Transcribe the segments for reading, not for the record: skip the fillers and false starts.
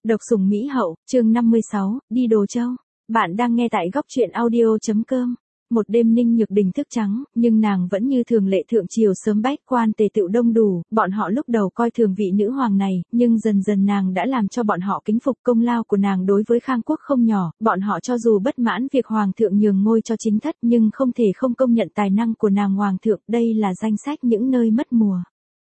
Độc sủng Mỹ hậu, chương 56, đi Đồ Châu. Bạn đang nghe tại góc truyện audio.com. Một đêm Ninh Nhược Đình thức trắng, nhưng nàng vẫn như thường lệ thượng triều sớm bách quan tề tựu đông đủ, bọn họ lúc đầu coi thường vị nữ hoàng này, nhưng dần dần nàng đã làm cho bọn họ kính phục công lao của nàng đối với Khang Quốc không nhỏ, bọn họ cho dù bất mãn việc hoàng thượng nhường ngôi cho chính thất nhưng không thể không công nhận tài năng của nàng hoàng thượng, đây là danh sách những nơi mất mùa.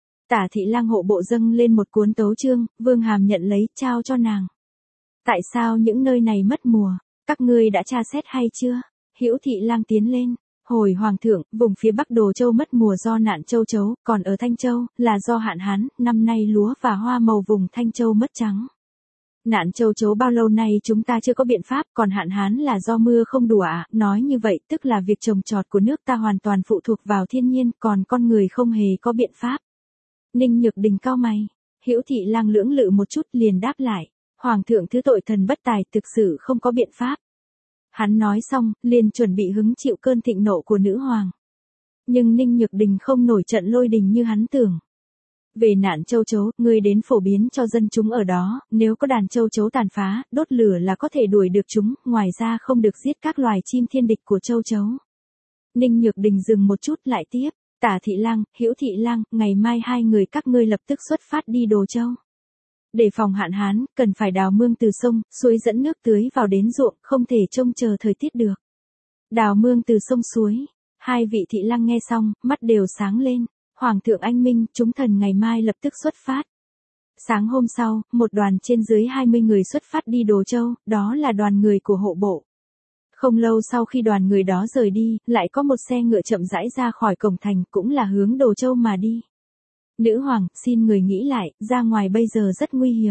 Tả thị lang hộ bộ dâng lên một cuốn tấu chương, Vương Hàm nhận lấy, trao cho nàng. Tại sao những nơi này mất mùa? Các ngươi đã tra xét hay chưa? Hữu thị lang tiến lên. Hồi hoàng thượng, vùng phía Bắc Đồ Châu mất mùa do nạn châu chấu, còn ở Thanh Châu, là do hạn hán, năm nay lúa và hoa màu vùng Thanh Châu mất trắng. Nạn châu chấu bao lâu nay chúng ta chưa có biện pháp, còn hạn hán là do mưa không đủ ạ. Nói như vậy tức là việc trồng trọt của nước ta hoàn toàn phụ thuộc vào thiên nhiên, còn con người không hề có biện pháp. Ninh Nhược Đình cau mày, Hữu thị lang lưỡng lự một chút liền đáp lại, hoàng thượng thứ tội thần bất tài, thực sự không có biện pháp. Hắn nói xong, liền chuẩn bị hứng chịu cơn thịnh nộ của nữ hoàng. Nhưng Ninh Nhược Đình không nổi trận lôi đình như hắn tưởng. Về nạn châu chấu, ngươi đến phổ biến cho dân chúng ở đó, nếu có đàn châu chấu tàn phá, đốt lửa là có thể đuổi được chúng, ngoài ra không được giết các loài chim thiên địch của châu chấu. Ninh Nhược Đình dừng một chút lại tiếp. Tả thị lang, Hữu thị lang, ngày mai hai người các ngươi lập tức xuất phát đi Đồ Châu. Để phòng hạn hán, cần phải đào mương từ sông, suối dẫn nước tưới vào đến ruộng, không thể trông chờ thời tiết được. Đào mương từ sông suối. Hai vị thị lang nghe xong, mắt đều sáng lên. Hoàng thượng anh minh, chúng thần ngày mai lập tức xuất phát. Sáng hôm sau, một đoàn trên dưới 20 người xuất phát đi Đồ Châu, đó là đoàn người của hộ bộ. Không lâu sau khi đoàn người đó rời đi, lại có một xe ngựa chậm rãi ra khỏi cổng thành, cũng là hướng Đồ Châu mà đi. Nữ hoàng, xin người nghĩ lại, ra ngoài bây giờ rất nguy hiểm.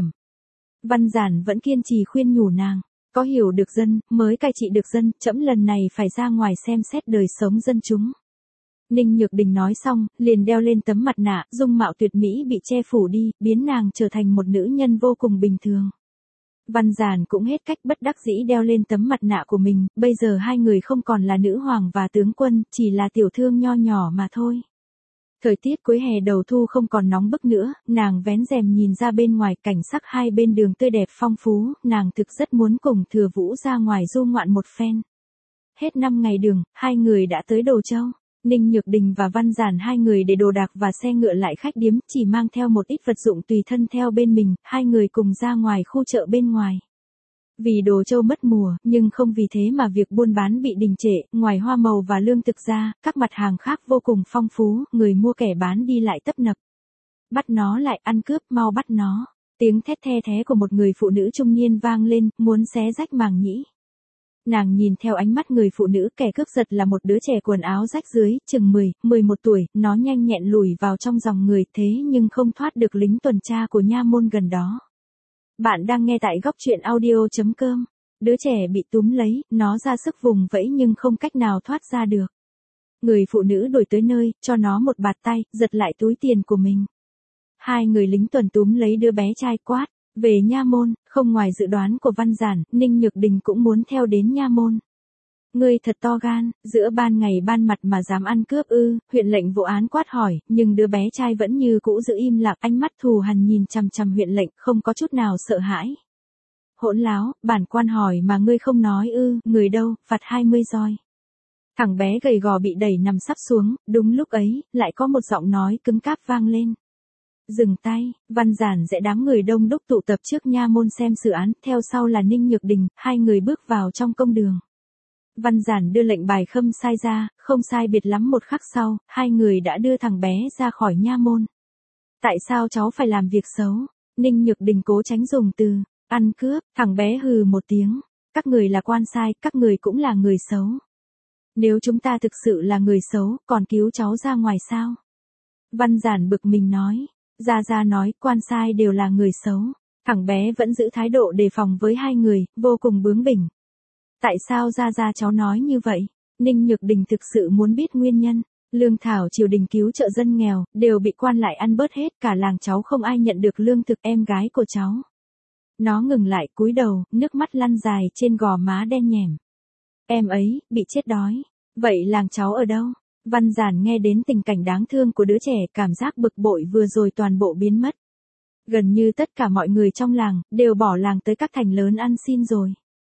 Văn Giản vẫn kiên trì khuyên nhủ nàng, có hiểu được dân, mới cai trị được dân, trẫm lần này phải ra ngoài xem xét đời sống dân chúng. Ninh Nhược Đình nói xong, liền đeo lên tấm mặt nạ, dung mạo tuyệt mỹ bị che phủ đi, biến nàng trở thành một nữ nhân vô cùng bình thường. Văn Giản cũng hết cách bất đắc dĩ đeo lên tấm mặt nạ của mình, bây giờ hai người không còn là nữ hoàng và tướng quân, chỉ là tiểu thương nho nhỏ mà thôi. Thời tiết cuối hè đầu thu không còn nóng bức nữa, nàng vén rèm nhìn ra bên ngoài, cảnh sắc hai bên đường tươi đẹp phong phú, nàng thực rất muốn cùng Thừa Vũ ra ngoài du ngoạn một phen. Hết 5 ngày đường, hai người đã tới Đồ Châu. Ninh Nhược Đình và Văn Giản hai người để đồ đạc và xe ngựa lại khách điếm, chỉ mang theo một ít vật dụng tùy thân theo bên mình, hai người cùng ra ngoài khu chợ bên ngoài. Vì Đồ Châu mất mùa, nhưng không vì thế mà việc buôn bán bị đình trệ, ngoài hoa màu và lương thực ra, các mặt hàng khác vô cùng phong phú, người mua kẻ bán đi lại tấp nập. Bắt nó lại, ăn cướp, mau bắt nó. Tiếng thét the thé của một người phụ nữ trung niên vang lên, muốn xé rách màng nhĩ. Nàng nhìn theo ánh mắt người phụ nữ, kẻ cướp giật là một đứa trẻ quần áo rách dưới, chừng 11 tuổi, nó nhanh nhẹn lùi vào trong dòng người, thế nhưng không thoát được lính tuần tra của nha môn gần đó. Bạn đang nghe tại góc truyện audio.com. Đứa trẻ bị túm lấy, nó ra sức vùng vẫy nhưng không cách nào thoát ra được. Người phụ nữ đuổi tới nơi, cho nó một bạt tay, giật lại túi tiền của mình. Hai người lính tuần túm lấy đứa bé trai quát. Về nha môn, không ngoài dự đoán của Văn Giản, Ninh Nhược Đình cũng muốn theo đến nha môn. Ngươi thật to gan, giữa ban ngày ban mặt mà dám ăn cướp ư? Huyện lệnh vụ án quát hỏi, nhưng đứa bé trai vẫn như cũ giữ im lặng, ánh mắt thù hằn nhìn chằm chằm huyện lệnh, không có chút nào sợ hãi. Hỗn láo, bản quan hỏi mà ngươi không nói ư? Người đâu, phạt 20 roi. Thằng bé gầy gò bị đẩy nằm sắp xuống, đúng lúc ấy, lại có một giọng nói cứng cáp vang lên. Dừng tay, Văn Giản dễ đám người đông đúc tụ tập trước nha môn xem xử án, theo sau là Ninh Nhược Đình, hai người bước vào trong công đường. Văn Giản đưa lệnh bài khâm sai ra, không sai biệt lắm một khắc sau, hai người đã đưa thằng bé ra khỏi nha môn. Tại sao cháu phải làm việc xấu? Ninh Nhược Đình cố tránh dùng từ, ăn cướp, thằng bé hừ một tiếng. Các người là quan sai, các người cũng là người xấu. Nếu chúng ta thực sự là người xấu, còn cứu cháu ra ngoài sao? Văn Giản bực mình nói. Gia Gia nói, quan sai đều là người xấu. Thằng bé vẫn giữ thái độ đề phòng với hai người, vô cùng bướng bỉnh. Tại sao Gia Gia cháu nói như vậy? Ninh Nhược Đình thực sự muốn biết nguyên nhân. Lương thảo triều đình cứu trợ dân nghèo, đều bị quan lại ăn bớt hết, cả làng cháu không ai nhận được lương thực, em gái của cháu. Nó ngừng lại, cúi đầu, nước mắt lăn dài trên gò má đen nhẻm. Em ấy, bị chết đói. Vậy làng cháu ở đâu? Văn Giản nghe đến tình cảnh đáng thương của đứa trẻ, cảm giác bực bội vừa rồi toàn bộ biến mất. Gần như tất cả mọi người trong làng, đều bỏ làng tới các thành lớn ăn xin rồi.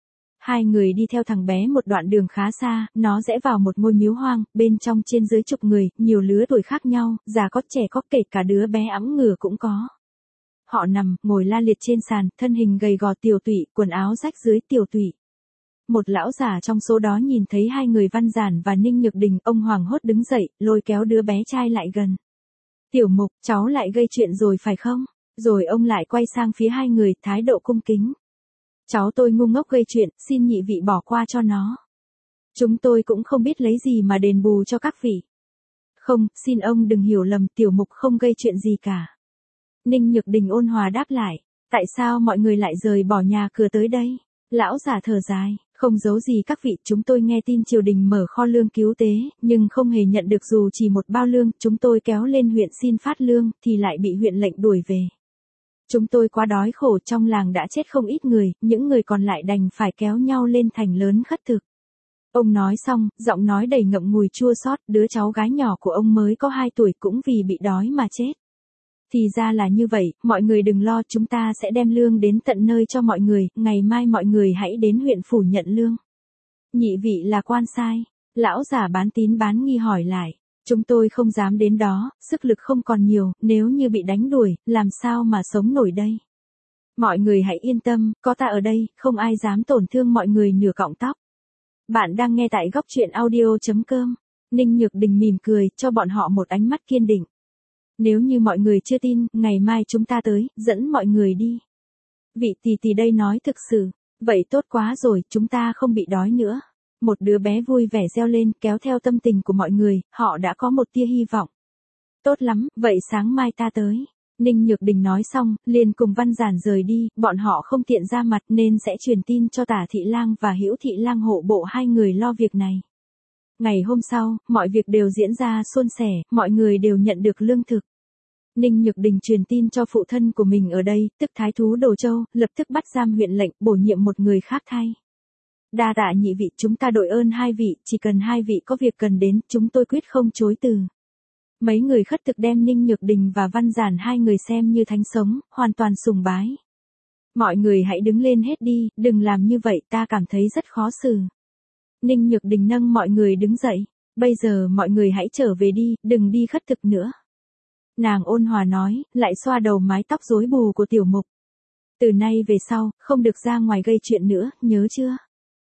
Hai người đi theo thằng bé một đoạn đường khá xa, nó rẽ vào một ngôi miếu hoang, bên trong trên dưới chục người, nhiều lứa tuổi khác nhau, già có trẻ có kể cả đứa bé ẵm ngửa cũng có. Họ nằm, ngồi la liệt trên sàn, thân hình gầy gò tiều tụy, quần áo rách dưới tiều tụy. Một lão già trong số đó nhìn thấy hai người Văn Giản và Ninh Nhược Đình, ông hoảng hốt đứng dậy, lôi kéo đứa bé trai lại gần. Tiểu Mục, cháu lại gây chuyện rồi phải không? Rồi ông lại quay sang phía hai người, thái độ cung kính. Cháu tôi ngu ngốc gây chuyện, xin nhị vị bỏ qua cho nó. Chúng tôi cũng không biết lấy gì mà đền bù cho các vị. Không, xin ông đừng hiểu lầm, Tiểu Mục không gây chuyện gì cả. Ninh Nhược Đình ôn hòa đáp lại, tại sao mọi người lại rời bỏ nhà cửa tới đây? Lão già thở dài, không giấu gì các vị, chúng tôi nghe tin triều đình mở kho lương cứu tế, nhưng không hề nhận được dù chỉ một bao lương, chúng tôi kéo lên huyện xin phát lương, thì lại bị huyện lệnh đuổi về. Chúng tôi quá đói khổ, trong làng đã chết không ít người, những người còn lại đành phải kéo nhau lên thành lớn khất thực. Ông nói xong, giọng nói đầy ngậm ngùi chua xót, đứa cháu gái nhỏ của ông mới có 2 tuổi cũng vì bị đói mà chết. Thì ra là như vậy, mọi người đừng lo, chúng ta sẽ đem lương đến tận nơi cho mọi người, ngày mai mọi người hãy đến huyện phủ nhận lương. Nhị vị là quan sai. Lão già bán tín bán nghi hỏi lại. Chúng tôi không dám đến đó, sức lực không còn nhiều, nếu như bị đánh đuổi, làm sao mà sống nổi đây. Mọi người hãy yên tâm, có ta ở đây, không ai dám tổn thương mọi người nửa cọng tóc. Bạn đang nghe tại góc truyện audio.com. Ninh Nhược Đình mỉm cười, cho bọn họ một ánh mắt kiên định. Nếu như mọi người chưa tin, ngày mai chúng ta tới, dẫn mọi người đi. Vị tỷ đây nói thực sự. Vậy tốt quá rồi, chúng ta không bị đói nữa. Một đứa bé vui vẻ reo lên, kéo theo tâm tình của mọi người, họ đã có một tia hy vọng. Tốt lắm, vậy sáng mai ta tới. Ninh Nhược Đình nói xong, liền cùng Văn Giản rời đi, bọn họ không tiện ra mặt nên sẽ truyền tin cho Tả Thị Lang và Hữu Thị Lang hộ bộ hai người lo việc này. Ngày hôm sau, mọi việc đều diễn ra suôn sẻ, mọi người đều nhận được lương thực. Ninh Nhược Đình truyền tin cho phụ thân của mình ở đây, tức Thái thú Đồ Châu, lập tức bắt giam huyện lệnh, bổ nhiệm một người khác thay. Đa tạ nhị vị, chúng ta đội ơn hai vị, chỉ cần hai vị có việc cần đến, chúng tôi quyết không chối từ. Mấy người khất thực đem Ninh Nhược Đình và Văn Giản hai người xem như thánh sống, hoàn toàn sùng bái. Mọi người hãy đứng lên hết đi, đừng làm như vậy, ta cảm thấy rất khó xử. Ninh Nhược Đình nâng mọi người đứng dậy. Bây giờ mọi người hãy trở về đi, đừng đi khất thực nữa. Nàng ôn hòa nói, lại xoa đầu mái tóc rối bù của Tiểu Mục. Từ nay về sau, không được ra ngoài gây chuyện nữa, nhớ chưa?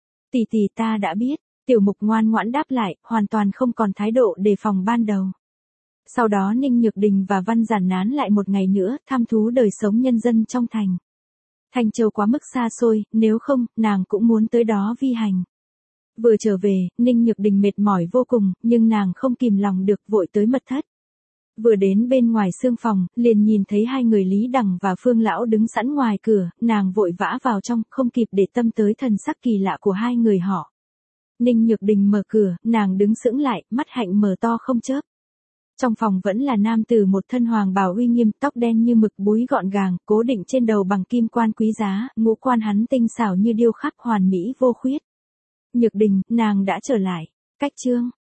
Tỷ ta đã biết. Tiểu Mục ngoan ngoãn đáp lại, hoàn toàn không còn thái độ đề phòng ban đầu. Sau đó Ninh Nhược Đình và Văn Giản nán lại một ngày nữa, thăm thú đời sống nhân dân trong thành. Thành Châu quá mức xa xôi, nếu không, nàng cũng muốn tới đó vi hành. Vừa trở về, Ninh Nhược Đình mệt mỏi vô cùng, nhưng nàng không kìm lòng được, vội tới mật thất. Vừa đến bên ngoài xương phòng, liền nhìn thấy hai người Lý Đằng và Phương Lão đứng sẵn ngoài cửa, nàng vội vã vào trong, không kịp để tâm tới thần sắc kỳ lạ của hai người họ. Ninh Nhược Đình mở cửa, nàng đứng sững lại, mắt hạnh mở to không chớp. Trong phòng vẫn là nam tử một thân hoàng bào uy nghiêm, tóc đen như mực, búi gọn gàng, cố định trên đầu bằng kim quan quý giá, ngũ quan hắn tinh xảo như điêu khắc, hoàn mỹ vô khuyết. Nhược Đình, nàng đã trở lại. Cách chương